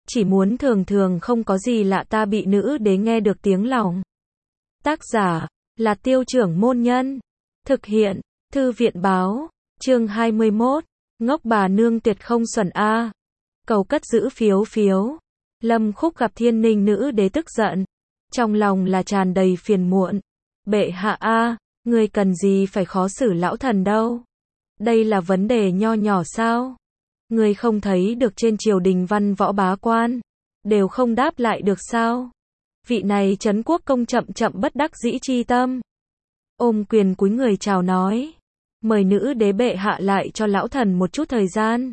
chỉ muốn thường thường không có gì lạ ta bị nữ đế nghe được tiếng lòng. Tác giả là Tiêu Trưởng Môn Nhân. Thực hiện Thư viện Báo. Chương 21. Ngốc bà nương tuyệt không xuẩn a. Cầu cất giữ phiếu phiếu. Lâm Khúc gặp Thiên Ninh nữ đế tức giận, trong lòng là tràn đầy phiền muộn. Bệ hạ a, người cần gì phải khó xử lão thần đâu? Đây là vấn đề nho nhỏ sao? Người không thấy được trên triều đình văn võ bá quan đều không đáp lại được sao? Vị này Trấn Quốc công chậm chậm bất đắc dĩ chi tâm, ôm quyền cúi người chào nói, mời nữ đế bệ hạ lại cho lão thần một chút thời gian.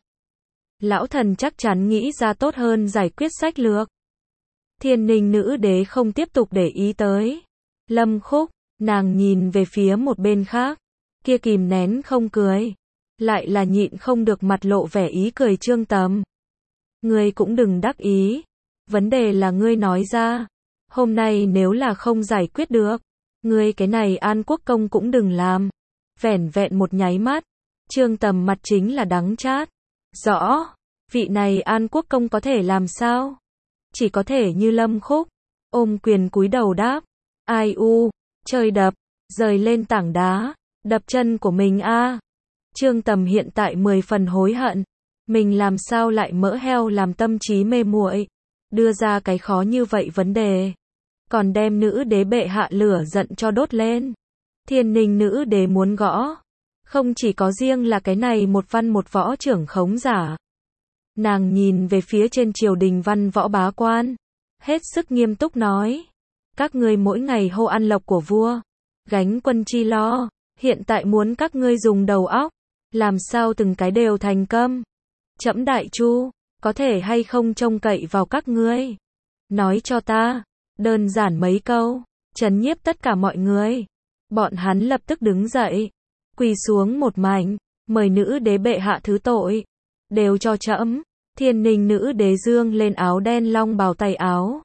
Lão thần chắc chắn nghĩ ra tốt hơn giải quyết sách lược. Thiên Ninh nữ đế không tiếp tục để ý tới Lâm Khúc, nàng nhìn về phía một bên khác, kia kìm nén không cười, lại là nhịn không được mặt lộ vẻ ý cười Trương Tầm. Ngươi cũng đừng đắc ý, vấn đề là ngươi nói ra, hôm nay nếu là không giải quyết được, ngươi cái này An Quốc công cũng đừng làm. Vẻn vẹn một nháy mắt, Trương Tầm mặt chính là đắng chát. Rõ, vị này An Quốc công có thể làm sao? Chỉ có thể như Lâm Khúc, ôm quyền cúi đầu đáp, ai u, trời đập, rời lên tảng đá, đập chân của mình a. Trương Tầm hiện tại 10 phần hối hận, mình làm sao lại mỡ heo làm tâm trí mê muội, đưa ra cái khó như vậy vấn đề, còn đem nữ đế bệ hạ lửa giận cho đốt lên. Thiên Ninh nữ đế muốn gõ, không chỉ có riêng là cái này một văn một võ trưởng khống giả. Nàng nhìn về phía trên triều đình văn võ bá quan, hết sức nghiêm túc nói, các ngươi mỗi ngày hô ăn lộc của vua, gánh quân chi lo, hiện tại muốn các ngươi dùng đầu óc, làm sao từng cái đều thành công. Trẫm đại chu, có thể hay không trông cậy vào các ngươi? Nói cho ta, đơn giản mấy câu, trấn nhiếp tất cả mọi người. Bọn hắn lập tức đứng dậy, quỳ xuống một mảnh, mời nữ đế bệ hạ thứ tội, đều cho trẫm. Thiên Ninh nữ đế dương lên áo đen long bào tay áo,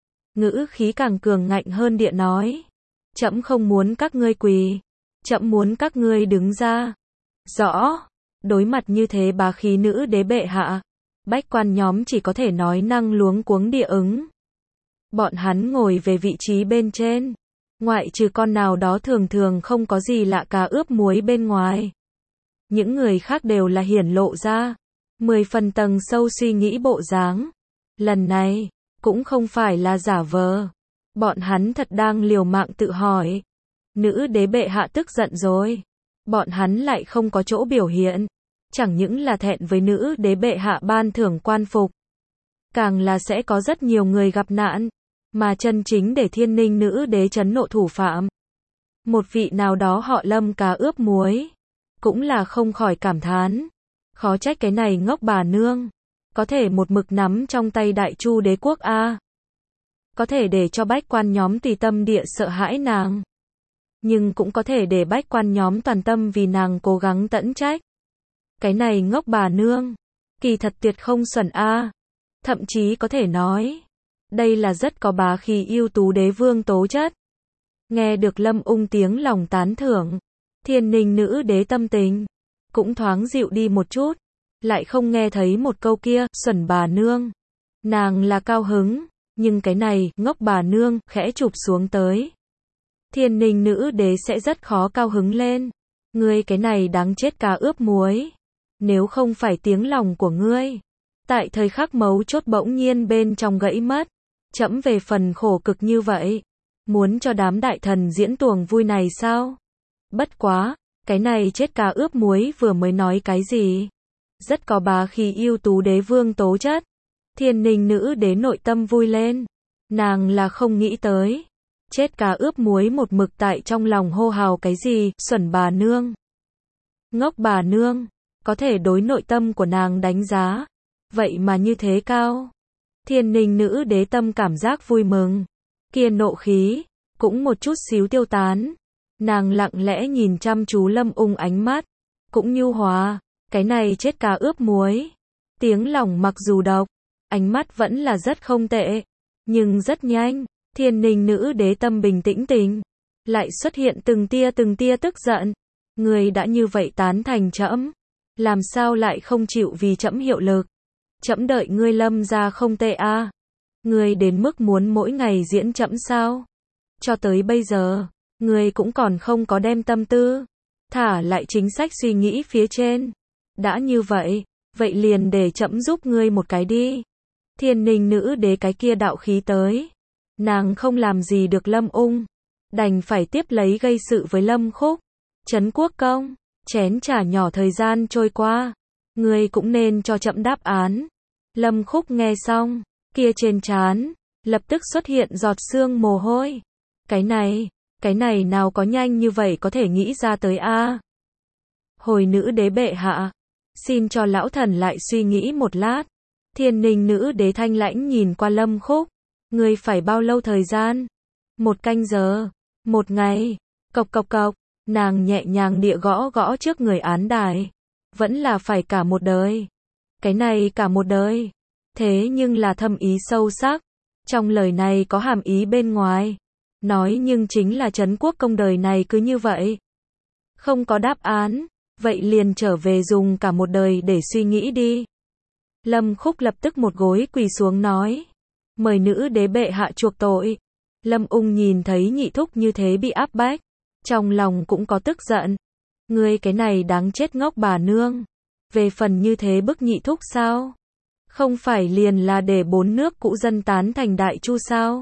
ngữ khí càng cường ngạnh hơn địa nói, trẫm không muốn các ngươi quỳ, trẫm muốn các ngươi đứng ra. Rõ. Đối mặt như thế bá khí nữ đế bệ hạ, bách quan nhóm chỉ có thể nói năng luống cuống địa ứng. Bọn hắn ngồi về vị trí bên trên, ngoại trừ con nào đó thường thường không có gì lạ cá ướp muối bên ngoài, những người khác đều là hiển lộ ra 10 phần tầng sâu suy nghĩ bộ dáng. Lần này cũng không phải là giả vờ, bọn hắn thật đang liều mạng tự hỏi, nữ đế bệ hạ tức giận rồi, bọn hắn lại không có chỗ biểu hiện, chẳng những là thẹn với nữ đế bệ hạ ban thưởng quan phục, càng là sẽ có rất nhiều người gặp nạn, mà chân chính để Thiên Ninh nữ đế trấn nộ thủ phạm, một vị nào đó họ Lâm cá ướp muối, cũng là không khỏi cảm thán, khó trách cái này ngốc bà nương có thể một mực nắm trong tay Đại Chu đế quốc a, có thể để cho bách quan nhóm tùy tâm địa sợ hãi nàng, nhưng cũng có thể để bách quan nhóm toàn tâm vì nàng cố gắng tận trách. Cái này ngốc bà nương, kỳ thật tuyệt không xuẩn a, thậm chí có thể nói, đây là rất có bá khí ưu tú đế vương tố chất. Nghe được Lâm Ung tiếng lòng tán thưởng, Thiên Ninh nữ đế tâm tình cũng thoáng dịu đi một chút, lại không nghe thấy một câu kia, xuẩn bà nương. Nàng là cao hứng, nhưng cái này, ngốc bà nương, khẽ chụp xuống tới. Thiên Ninh nữ đế sẽ rất khó cao hứng lên. Ngươi cái này đáng chết cá ướp muối. Nếu không phải tiếng lòng của ngươi, tại thời khắc mấu chốt bỗng nhiên bên trong gãy mất, trẫm về phần khổ cực như vậy, muốn cho đám đại thần diễn tuồng vui này sao? Bất quá, cái này chết cá ướp muối vừa mới nói cái gì? Rất có bá khí ưu tú đế vương tố chất. Thiên Ninh nữ đế nội tâm vui lên. Nàng là không nghĩ tới, chết cá ướp muối một mực tại trong lòng hô hào cái gì, xuẩn bà nương, ngốc bà nương, có thể đối nội tâm của nàng đánh giá, vậy mà như thế cao. Thiên Ninh nữ đế tâm cảm giác vui mừng, kia nộ khí cũng một chút xíu tiêu tán. Nàng lặng lẽ nhìn chăm chú Lâm Ung, ánh mắt cũng nhu hòa, cái này chết cá ướp muối, tiếng lòng mặc dù độc, ánh mắt vẫn là rất không tệ, nhưng rất nhanh, Thiên Ninh nữ đế tâm bình tĩnh tình, lại xuất hiện từng tia tức giận. Người đã như vậy tán thành trẫm, làm sao lại không chịu vì trẫm hiệu lực? Trẫm đợi ngươi Lâm gia không tệ a. Ngươi đến mức muốn mỗi ngày diễn trẫm sao? Cho tới bây giờ, ngươi cũng còn không có đem tâm tư thả lại chính sách suy nghĩ phía trên. Đã như vậy, vậy liền để trẫm giúp ngươi một cái đi. Thiên Ninh nữ đế cái kia đạo khí tới. Nàng không làm gì được Lâm Ung, đành phải tiếp lấy gây sự với Lâm Khúc. Trấn Quốc công, chén trà nhỏ thời gian trôi qua, ngươi cũng nên cho trẫm đáp án. Lâm Khúc nghe xong, kia trên trán lập tức xuất hiện giọt sương mồ hôi. Cái này nào có nhanh như vậy có thể nghĩ ra tới a. Hồi nữ đế bệ hạ, xin cho lão thần lại suy nghĩ một lát. Thiên Ninh nữ đế thanh lãnh nhìn qua Lâm Khúc, ngươi phải bao lâu thời gian? 1 canh giờ, 1 ngày. Cộc cộc cộc, nàng nhẹ nhàng địa gõ gõ trước người án đài. Vẫn là phải cả một đời. Cái này cả một đời. Thế nhưng là thâm ý sâu sắc. Trong lời này có hàm ý bên ngoài. Nói nhưng chính là Trấn Quốc công đời này cứ như vậy. Không có đáp án, vậy liền trở về dùng cả một đời để suy nghĩ đi. Lâm Khúc lập tức một gối quỳ xuống nói. Mời nữ đế bệ hạ chuộc tội. Lâm Ung nhìn thấy nhị thúc như thế bị áp bách. Trong lòng cũng có tức giận. Ngươi cái này đáng chết ngốc bà nương. Về phần như thế bức nhị thúc sao? Không phải liền là để 4 nước cũ dân tán thành Đại Chu sao?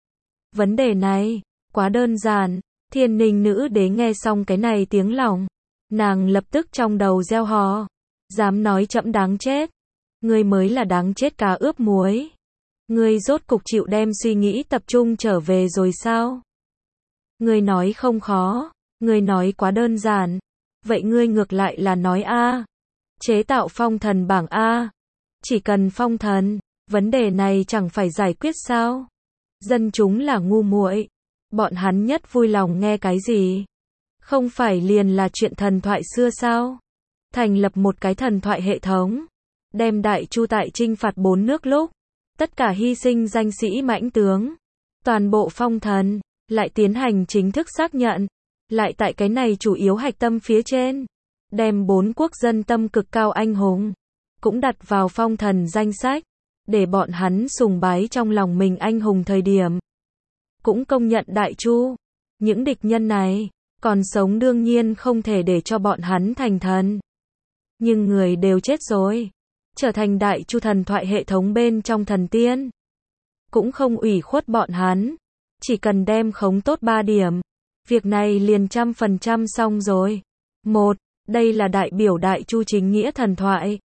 Vấn đề này, quá đơn giản. Thiên Ninh nữ đế nghe xong cái này tiếng lòng. Nàng lập tức trong đầu gieo hò. Dám nói trẫm đáng chết. Ngươi mới là đáng chết cá ướp muối. Ngươi rốt cục chịu đem suy nghĩ tập trung trở về rồi sao? Ngươi nói không khó. Ngươi nói quá đơn giản. Vậy ngươi ngược lại là nói a. Chế tạo phong thần bảng a. Chỉ cần phong thần, vấn đề này chẳng phải giải quyết sao? Dân chúng là ngu muội, bọn hắn nhất vui lòng nghe cái gì? Không phải liền là chuyện thần thoại xưa sao? Thành lập một cái thần thoại hệ thống, đem Đại Chu tại chinh phạt 4 nước lúc, tất cả hy sinh danh sĩ mãnh tướng, toàn bộ phong thần, lại tiến hành chính thức xác nhận, lại tại cái này chủ yếu hạch tâm phía trên, đem 4 quốc dân tâm cực cao anh hùng cũng đặt vào phong thần danh sách, để bọn hắn sùng bái trong lòng mình anh hùng thời điểm. Cũng công nhận Đại Chu. Những địch nhân này, còn sống đương nhiên không thể để cho bọn hắn thành thần. Nhưng người đều chết rồi. Trở thành Đại Chu thần thoại hệ thống bên trong thần tiên. Cũng không ủy khuất bọn hắn. Chỉ cần đem khống tốt 3 điểm. Việc này liền 100% xong rồi. 1. Đây là đại biểu Đại Chu chính nghĩa thần thoại.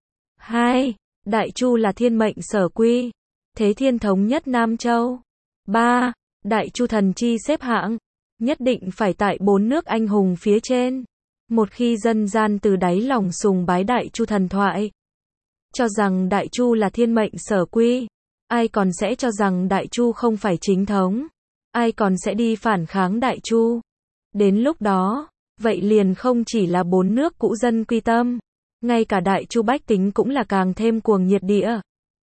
2. Đại Chu là thiên mệnh sở quy. Thế thiên thống nhất Nam Châu. 3. Đại Chu thần chi xếp hạng. Nhất định phải tại 4 nước anh hùng phía trên. Một khi dân gian từ đáy lòng sùng bái Đại Chu thần thoại. Cho rằng Đại Chu là thiên mệnh sở quy. Ai còn sẽ cho rằng Đại Chu không phải chính thống. Ai còn sẽ đi phản kháng Đại Chu. Đến lúc đó, vậy liền không chỉ là 4 nước cũ dân quy tâm. Ngay cả Đại Chu bách tính cũng là càng thêm cuồng nhiệt địa.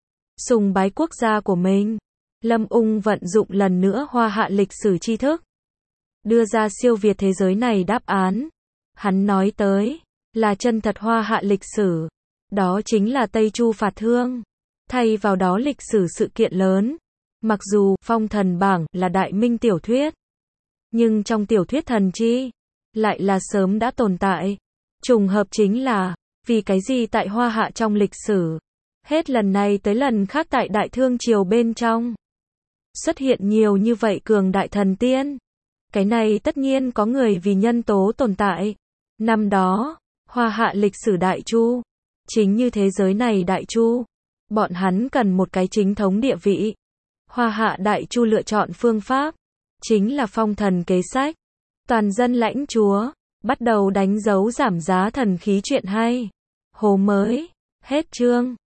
Sùng bái quốc gia của mình. Lâm Ung vận dụng lần nữa hoa hạ lịch sử tri thức. Đưa ra siêu việt thế giới này đáp án. Hắn nói tới, là chân thật hoa hạ lịch sử. Đó chính là Tây Chu phạt Thương. Thay vào đó lịch sử sự kiện lớn. Mặc dù, phong thần bảng là đại minh tiểu thuyết. Nhưng trong tiểu thuyết thần chi, lại là sớm đã tồn tại. Trùng hợp chính là, vì cái gì tại hoa hạ trong lịch sử, hết lần này tới lần khác tại Đại Thương triều bên trong, xuất hiện nhiều như vậy cường đại thần tiên. Cái này tất nhiên có người vì nhân tố tồn tại. Năm đó, hoa hạ lịch sử Đại Chu, chính như thế giới này Đại Chu, bọn hắn cần một cái chính thống địa vị. Hoa hạ Đại Chu lựa chọn phương pháp, chính là phong thần kế sách. Toàn dân lãnh chúa, bắt đầu đánh dấu giảm giá thần khí chuyện hay. Hồ mới, hết chương.